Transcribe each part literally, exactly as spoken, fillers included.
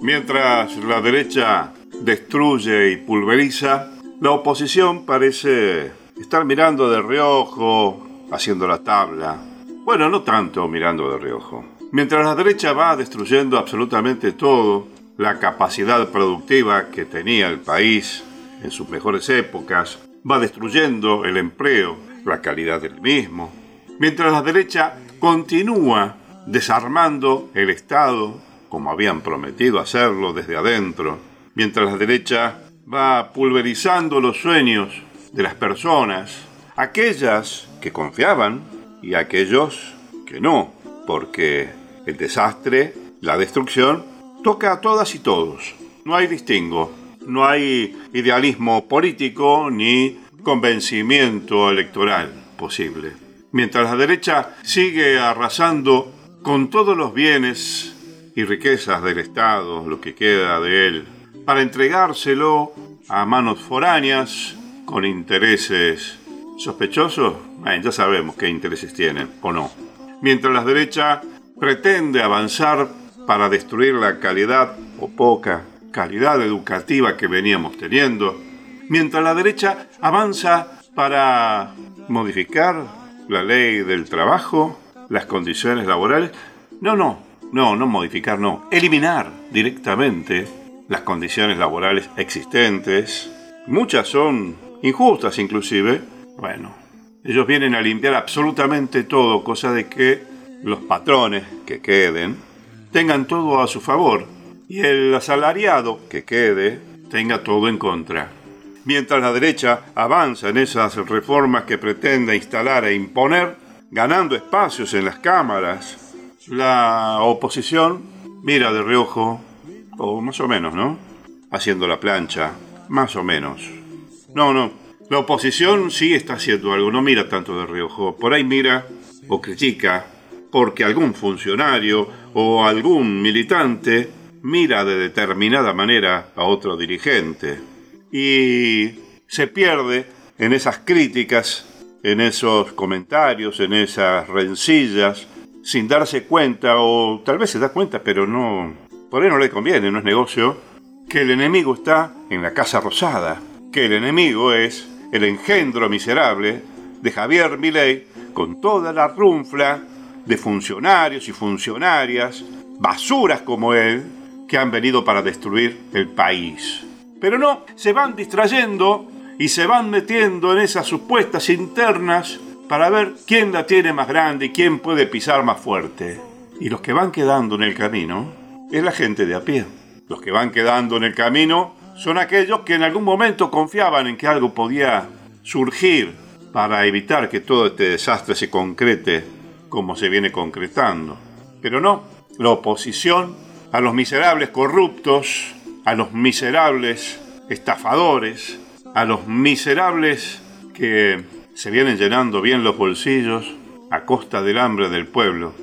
Mientras la derecha destruye y pulveriza, la oposición parece estar mirando de reojo, haciendo la tabla. Bueno, no tanto mirando de reojo. Mientras la derecha va destruyendo absolutamente todo, la capacidad productiva que tenía el país en sus mejores épocas, va destruyendo el empleo, la calidad del mismo. Mientras la derecha continúa desarmando el Estado, como habían prometido hacerlo desde adentro, mientras la derecha va pulverizando los sueños de las personas, aquellas que confiaban y aquellos que no, porque el desastre, la destrucción, toca a todas y todos. No hay distingo, no hay idealismo político ni convencimiento electoral posible. Mientras la derecha sigue arrasando con todos los bienes y riquezas del Estado, lo que queda de él, para entregárselo a manos foráneas con intereses sospechosos, eh, ya sabemos qué intereses tienen o no. Mientras la derecha pretende avanzar para destruir la calidad o poca calidad educativa que veníamos teniendo, mientras la derecha avanza para modificar la ley del trabajo, las condiciones laborales, no, no, no, no modificar, no, eliminar directamente las condiciones laborales existentes. Muchas son injustas inclusive. Bueno, ellos vienen a limpiar absolutamente todo, cosa de que los patrones que queden tengan todo a su favor y el asalariado que quede tenga todo en contra. Mientras la derecha avanza en esas reformas que pretende instalar e imponer, ganando espacios en las cámaras, la oposición mira de reojo, o más o menos, ¿no? Haciendo la plancha, más o menos. No, no, la oposición sí está haciendo algo, no mira tanto de reojo. Por ahí mira o critica porque algún funcionario o algún militante mira de determinada manera a otro dirigente. Y se pierde en esas críticas, en esos comentarios, en esas rencillas, sin darse cuenta, o tal vez se da cuenta, pero no, por ahí no le conviene, no es negocio, que el enemigo está en la Casa Rosada, que el enemigo es el engendro miserable de Javier Milei, con toda la runfla de funcionarios y funcionarias, basuras como él, que han venido para destruir el país. Pero no, se van distrayendo y se van metiendo en esas supuestas internas para ver quién la tiene más grande y quién puede pisar más fuerte. Y los que van quedando en el camino es la gente de a pie. Los que van quedando en el camino son aquellos que en algún momento confiaban en que algo podía surgir para evitar que todo este desastre se concrete como se viene concretando. Pero no, la oposición a los miserables corruptos, a los miserables estafadores, a los miserables que se vienen llenando bien los bolsillos a costa del hambre del pueblo.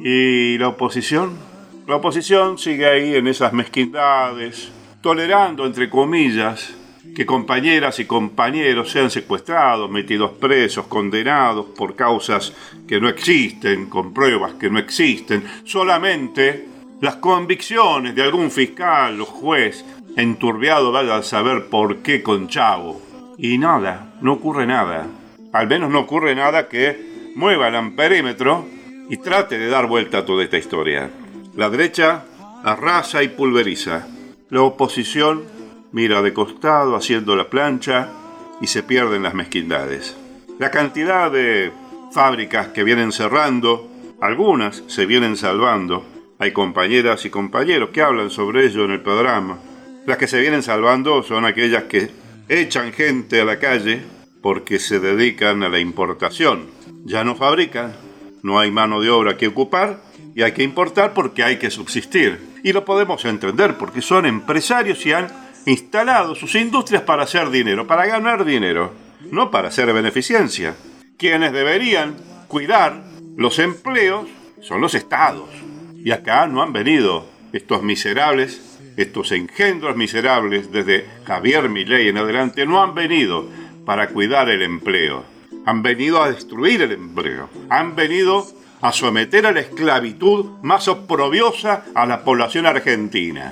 ¿Y la oposición? La oposición sigue ahí en esas mezquindades, tolerando, entre comillas, que compañeras y compañeros sean secuestrados, metidos presos, condenados por causas que no existen, con pruebas que no existen, solamente las convicciones de algún fiscal o juez enturbiado vaya a saber por qué con chavo. Y nada, no ocurre nada. Al menos no ocurre nada que mueva el amperímetro y trate de dar vuelta a toda esta historia. La derecha arrasa y pulveriza. La oposición mira de costado haciendo la plancha y se pierde en las mezquindades. La cantidad de fábricas que vienen cerrando, algunas se vienen salvando. Hay compañeras y compañeros que hablan sobre ello en el programa. Las que se vienen salvando son aquellas que echan gente a la calle porque se dedican a la importación. Ya no fabrican, no hay mano de obra que ocupar y hay que importar porque hay que subsistir. Y lo podemos entender porque son empresarios y han instalado sus industrias para hacer dinero, para ganar dinero, no para hacer beneficencia. Quienes deberían cuidar los empleos son los estados. Y acá no han venido estos miserables, estos engendros miserables, desde Javier Milei en adelante, no han venido para cuidar el empleo. Han venido a destruir el empleo. Han venido a someter a la esclavitud más oprobiosa a la población argentina.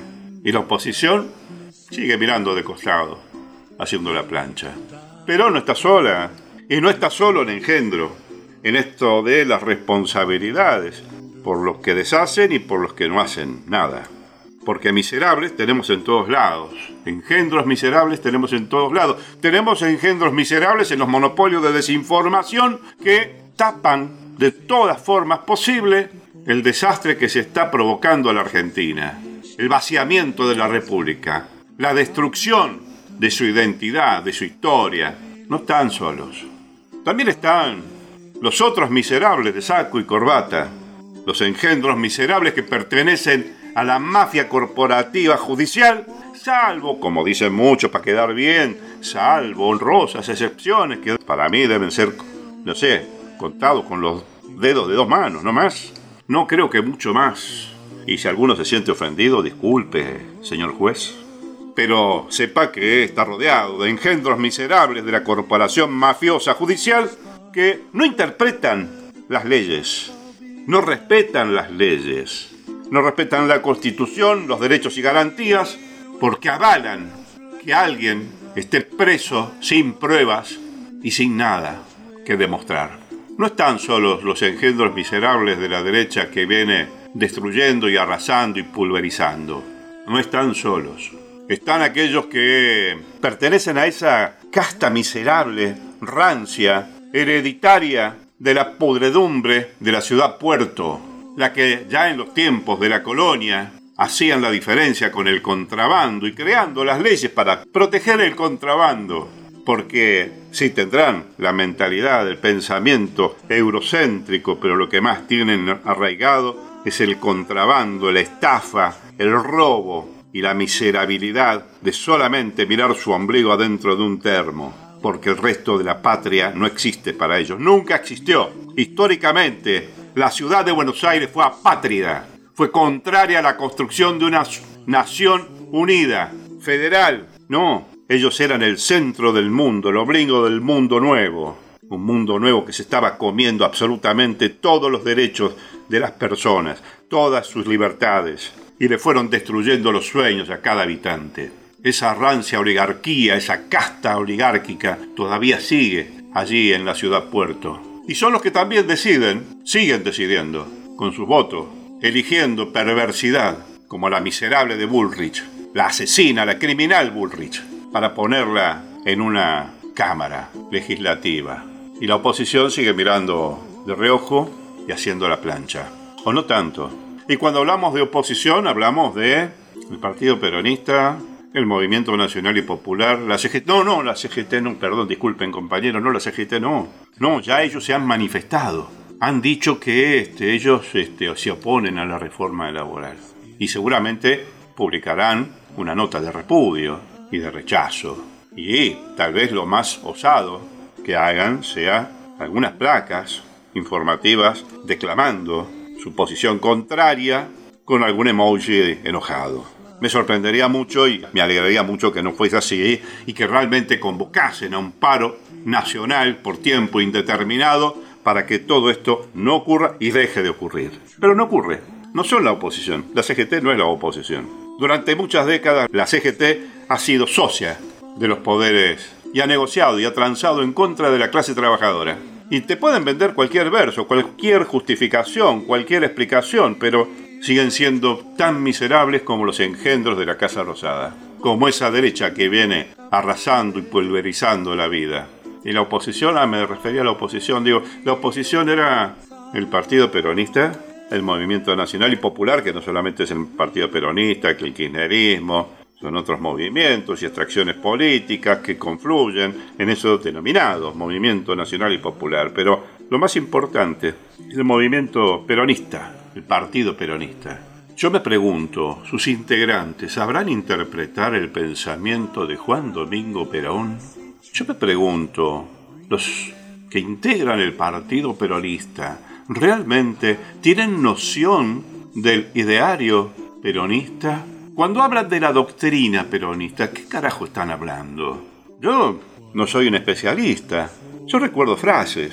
Y la oposición sigue mirando de costado, haciendo la plancha. Perón no está sola, y no está solo en Engendro, en esto de las responsabilidades, por los que deshacen y por los que no hacen nada. Porque miserables tenemos en todos lados. Engendros miserables tenemos en todos lados. Tenemos engendros miserables en los monopolios de desinformación que tapan de todas formas posibles el desastre que se está provocando a la Argentina. El vaciamiento de la República. La destrucción de su identidad, de su historia. No están solos. También están los otros miserables de saco y corbata. Los engendros miserables que pertenecen a la mafia corporativa judicial, salvo, como dicen muchos para quedar bien, salvo honrosas excepciones que para mí deben ser, no sé, contados con los dedos de dos manos, no más. No creo que mucho más. Y si alguno se siente ofendido, disculpe, señor juez. Pero sepa que está rodeado de engendros miserables de la corporación mafiosa judicial que no interpretan las leyes, no respetan las leyes. No respetan la Constitución, los derechos y garantías, porque avalan que alguien esté preso sin pruebas y sin nada que demostrar. No están solos los engendros miserables de la derecha que viene destruyendo y arrasando y pulverizando. No están solos. Están aquellos que pertenecen a esa casta miserable, rancia, hereditaria de la podredumbre de la ciudad puerto, la que ya en los tiempos de la colonia hacían la diferencia con el contrabando y creando las leyes para proteger el contrabando, porque sí tendrán la mentalidad, el pensamiento eurocéntrico, pero lo que más tienen arraigado es el contrabando, la estafa, el robo y la miserabilidad de solamente mirar su ombligo adentro de un termo, porque el resto de la patria no existe para ellos, nunca existió. Históricamente, la ciudad de Buenos Aires fue apátrida, fue contraria a la construcción de una nación unida, federal. No, ellos eran el centro del mundo, el ombligo del mundo nuevo. Un mundo nuevo que se estaba comiendo absolutamente todos los derechos de las personas, todas sus libertades, y le fueron destruyendo los sueños a cada habitante. Esa rancia oligarquía, esa casta oligárquica, todavía sigue allí en la ciudad puerto. Y son los que también deciden, siguen decidiendo, con sus votos, eligiendo perversidad, como la miserable de Bullrich, la asesina, la criminal Bullrich, para ponerla en una cámara legislativa. Y la oposición sigue mirando de reojo y haciendo la plancha. O no tanto. Y cuando hablamos de oposición, hablamos de el Partido Peronista, el Movimiento Nacional y Popular, la C G T. No, no, la C G T no, perdón, disculpen compañeros, no, la C G T no. No, ya ellos se han manifestado. Han dicho que este, ellos este, se oponen a la reforma laboral. Y seguramente publicarán una nota de repudio y de rechazo. Y tal vez lo más osado que hagan sea algunas placas informativas declamando su posición contraria con algún emoji enojado. Me sorprendería mucho y me alegraría mucho que no fuese así y que realmente convocasen a un paro nacional por tiempo indeterminado para que todo esto no ocurra y deje de ocurrir. Pero no ocurre. No son la oposición. La C G T no es la oposición. Durante muchas décadas la C G T ha sido socia de los poderes y ha negociado y ha transado en contra de la clase trabajadora. Y te pueden vender cualquier verso, cualquier justificación, cualquier explicación, pero siguen siendo tan miserables como los engendros de la Casa Rosada, como esa derecha que viene arrasando y pulverizando la vida. Y la oposición, ah, me refería a la oposición, digo, la oposición era el Partido Peronista, el Movimiento Nacional y Popular, que no solamente es el Partido Peronista, que el kirchnerismo, son otros movimientos y extracciones políticas que confluyen en esos denominados Movimiento Nacional y Popular. Pero lo más importante es el movimiento peronista, el Partido Peronista. Yo me pregunto, ¿sus integrantes sabrán interpretar el pensamiento de Juan Domingo Perón? Yo me pregunto, ¿los que integran el Partido Peronista realmente tienen noción del ideario peronista? Cuando hablan de la doctrina peronista, ¿qué carajo están hablando? Yo no soy un especialista. Yo recuerdo frases.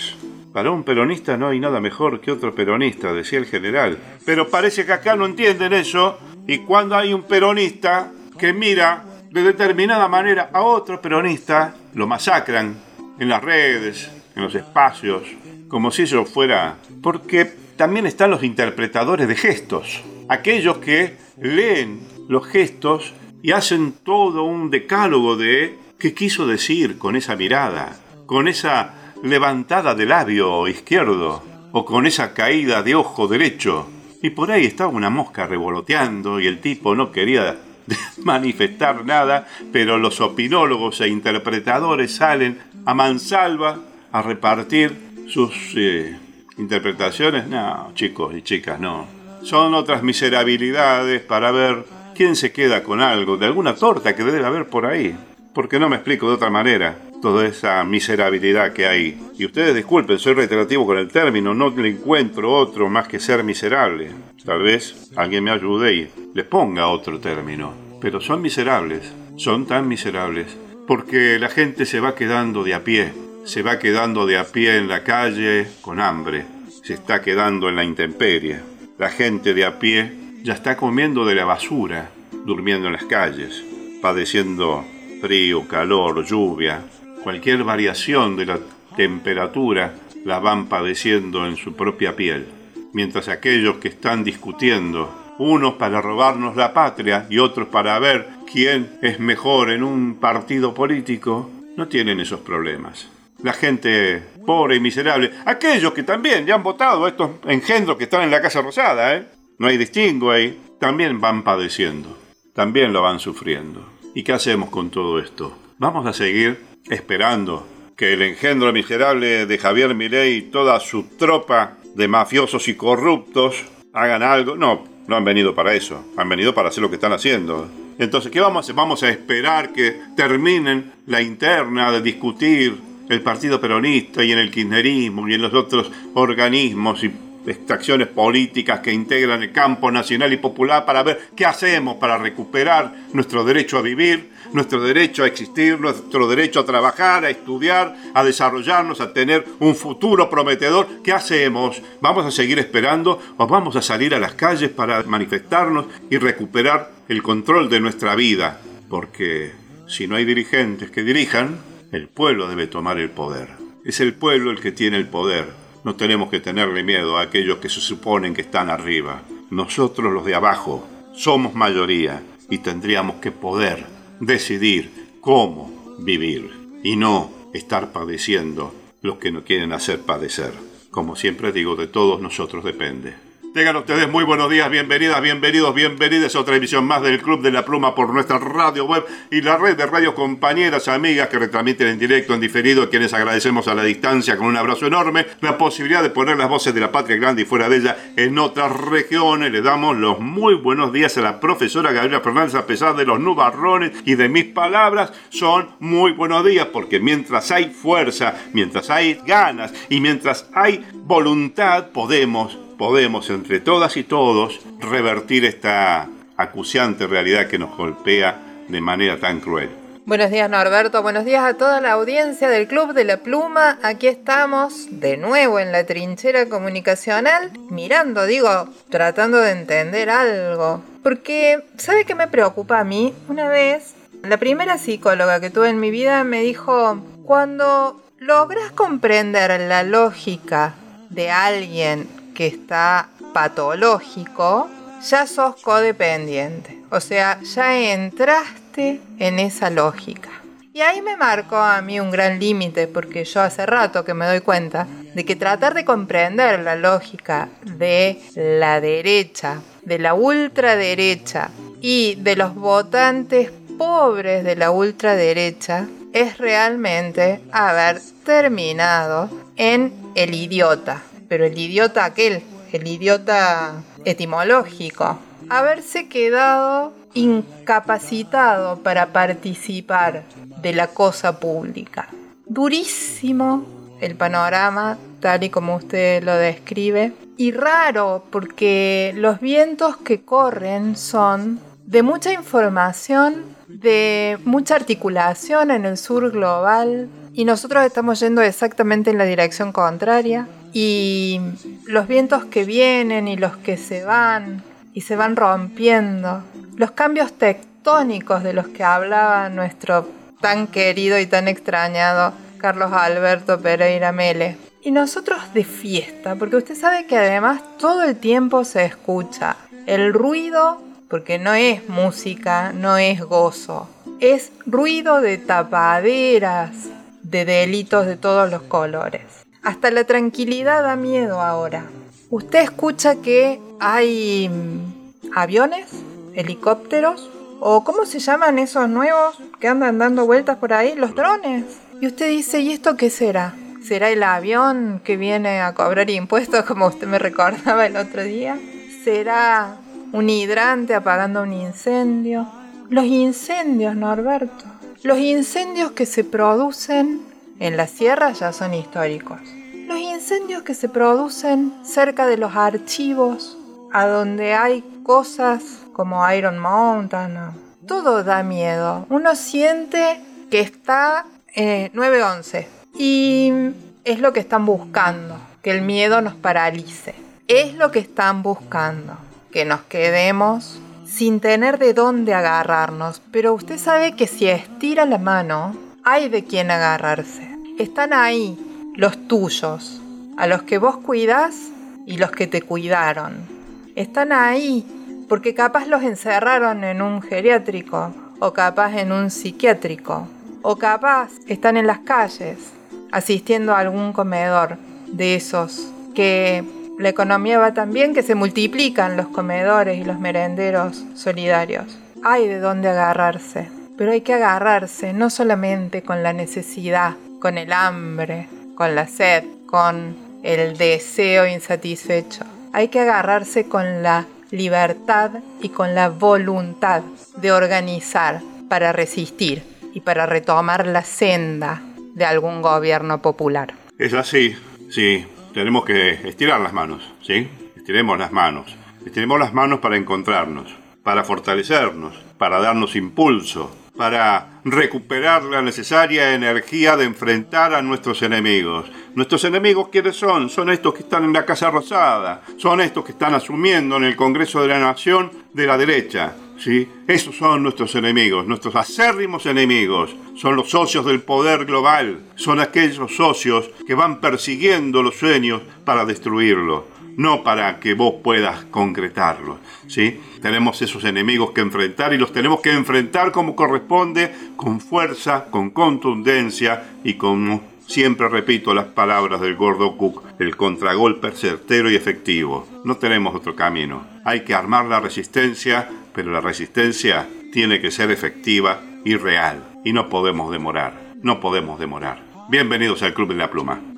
Para un peronista no hay nada mejor que otro peronista, decía el general. Pero parece que acá no entienden eso, y cuando hay un peronista que mira de determinada manera a otro peronista, lo masacran en las redes, en los espacios, como si eso fuera... Porque también están los interpretadores de gestos, aquellos que leen los gestos y hacen todo un decálogo de qué quiso decir con esa mirada, con esa levantada de labio izquierdo o con esa caída de ojo derecho. Y por ahí estaba una mosca revoloteando y el tipo no quería manifestar nada, pero los opinólogos e interpretadores salen a mansalva a repartir sus eh, interpretaciones. No, chicos y chicas, no. Son otras miserabilidades para ver quién se queda con algo, de alguna torta que debe haber por ahí. Porque no me explico de otra manera toda esa miserabilidad que hay. Y ustedes disculpen, soy reiterativo con el término, no le encuentro otro más que ser miserable. Tal vez alguien me ayude y le ponga otro término. Pero son miserables, son tan miserables, porque la gente se va quedando de a pie, se va quedando de a pie en la calle con hambre, se está quedando en la intemperie. La gente de a pie ya está comiendo de la basura, durmiendo en las calles, padeciendo frío, calor, lluvia, cualquier variación de la temperatura la van padeciendo en su propia piel, mientras aquellos que están discutiendo, unos para robarnos la patria y otros para ver quién es mejor en un partido político, no tienen esos problemas. La gente pobre y miserable, aquellos que también ya han votado, estos engendros que están en la Casa Rosada, ¿eh? No hay distingo ahí, también van padeciendo, también lo van sufriendo. ¿Y qué hacemos con todo esto? ¿Vamos a seguir esperando que el engendro miserable de Javier Milei y toda su tropa de mafiosos y corruptos hagan algo? No, no han venido para eso, han venido para hacer lo que están haciendo. Entonces, ¿qué vamos a hacer? ¿Vamos a esperar que terminen la interna de discutir el Partido Peronista y en el kirchnerismo y en los otros organismos y extracciones políticas que integran el campo nacional y popular para ver qué hacemos para recuperar nuestro derecho a vivir, nuestro derecho a existir, nuestro derecho a trabajar, a estudiar, a desarrollarnos, a tener un futuro prometedor? ¿Qué hacemos? ¿Vamos a seguir esperando o vamos a salir a las calles para manifestarnos y recuperar el control de nuestra vida? Porque si no hay dirigentes que dirijan, el pueblo debe tomar el poder. Es el pueblo el que tiene el poder. No tenemos que tenerle miedo a aquellos que se suponen que están arriba. Nosotros, los de abajo, somos mayoría y tendríamos que poder decidir cómo vivir y no estar padeciendo los que nos quieren hacer padecer. Como siempre digo, de todos nosotros depende. Tengan ustedes muy buenos días, bienvenidas, bienvenidos, bienvenidas a otra emisión más del Club de la Pluma por nuestra radio web y la red de radios compañeras, amigas que retransmiten en directo, en diferido, a quienes agradecemos a la distancia con un abrazo enorme, la posibilidad de poner las voces de la patria grande y fuera de ella en otras regiones. Le damos los muy buenos días a la profesora Gabriela Fernández, a pesar de los nubarrones y de mis palabras, son muy buenos días, porque mientras hay fuerza, mientras hay ganas y mientras hay voluntad, podemos Podemos, entre todas y todos, revertir esta acuciante realidad que nos golpea de manera tan cruel. Buenos días, Norberto. Buenos días a toda la audiencia del Club de la Pluma. Aquí estamos de nuevo en la trinchera comunicacional, mirando, digo, tratando de entender algo. Porque, ¿sabe qué me preocupa a mí? Una vez, la primera psicóloga que tuve en mi vida me dijo, cuando logras comprender la lógica de alguien que está patológico, ya sos codependiente. O sea, ya entraste en esa lógica. Y ahí me marcó a mí un gran límite, porque yo hace rato que me doy cuenta de que tratar de comprender la lógica de la derecha, de la ultraderecha y de los votantes pobres de la ultraderecha es realmente haber terminado en el idiota. Pero el idiota aquel, el idiota etimológico, haberse quedado incapacitado para participar de la cosa pública. Durísimo el panorama, tal y como usted lo describe, y raro porque los vientos que corren son de mucha información, de mucha articulación en el sur global, y nosotros estamos yendo exactamente en la dirección contraria, y los vientos que vienen y los que se van y se van rompiendo, los cambios tectónicos de los que hablaba nuestro tan querido y tan extrañado Carlos Alberto Pereira Mele. Y nosotros de fiesta, porque usted sabe que además todo el tiempo se escucha el ruido, porque no es música, no es gozo, es ruido de tapaderas, de delitos de todos los colores. Hasta la tranquilidad da miedo ahora. Usted escucha que hay aviones, helicópteros, o ¿cómo se llaman esos nuevos que andan dando vueltas por ahí? Los drones. Y usted dice, ¿y esto qué será? ¿Será el avión que viene a cobrar impuestos, como usted me recordaba el otro día? ¿Será un hidrante apagando un incendio? Los incendios, Norberto. Los incendios que se producen en las sierras ya son históricos. Los incendios que se producen cerca de los archivos, a donde hay cosas como Iron Mountain, todo da miedo. Uno siente que está eh, nueve once y es lo que están buscando, que el miedo nos paralice. Es lo que están buscando, que nos quedemos sin tener de dónde agarrarnos. Pero usted sabe que si estira la mano, hay de quién agarrarse. Están ahí los tuyos, a los que vos cuidás y los que te cuidaron. Están ahí porque capaz los encerraron en un geriátrico, o capaz en un psiquiátrico, o capaz están en las calles asistiendo a algún comedor de esos que la economía va tan bien que se multiplican los comedores y los merenderos solidarios. Hay de dónde agarrarse, pero hay que agarrarse no solamente con la necesidad, con el hambre, con la sed, con el deseo insatisfecho. Hay que agarrarse con la libertad y con la voluntad de organizar para resistir y para retomar la senda de algún gobierno popular. Es así, sí. Tenemos que estirar las manos, ¿sí? Estiremos las manos. Estiremos las manos para encontrarnos, para fortalecernos, para darnos impulso, para recuperar la necesaria energía de enfrentar a nuestros enemigos. ¿Nuestros enemigos quiénes son? Son estos que están en la Casa Rosada, son estos que están asumiendo en el Congreso de la Nación de la derecha, ¿sí? Esos son nuestros enemigos, nuestros acérrimos enemigos. Son los socios del poder global, son aquellos socios que van persiguiendo los sueños para destruirlos, no para que vos puedas concretarlos, ¿sí? Tenemos esos enemigos que enfrentar y los tenemos que enfrentar como corresponde, con fuerza, con contundencia y con, siempre repito las palabras del gordo Cook, el contragolpe certero y efectivo. No tenemos otro camino. Hay que armar la resistencia, pero la resistencia tiene que ser efectiva y real. Y no podemos demorar, no podemos demorar. Bienvenidos al Club de la Pluma.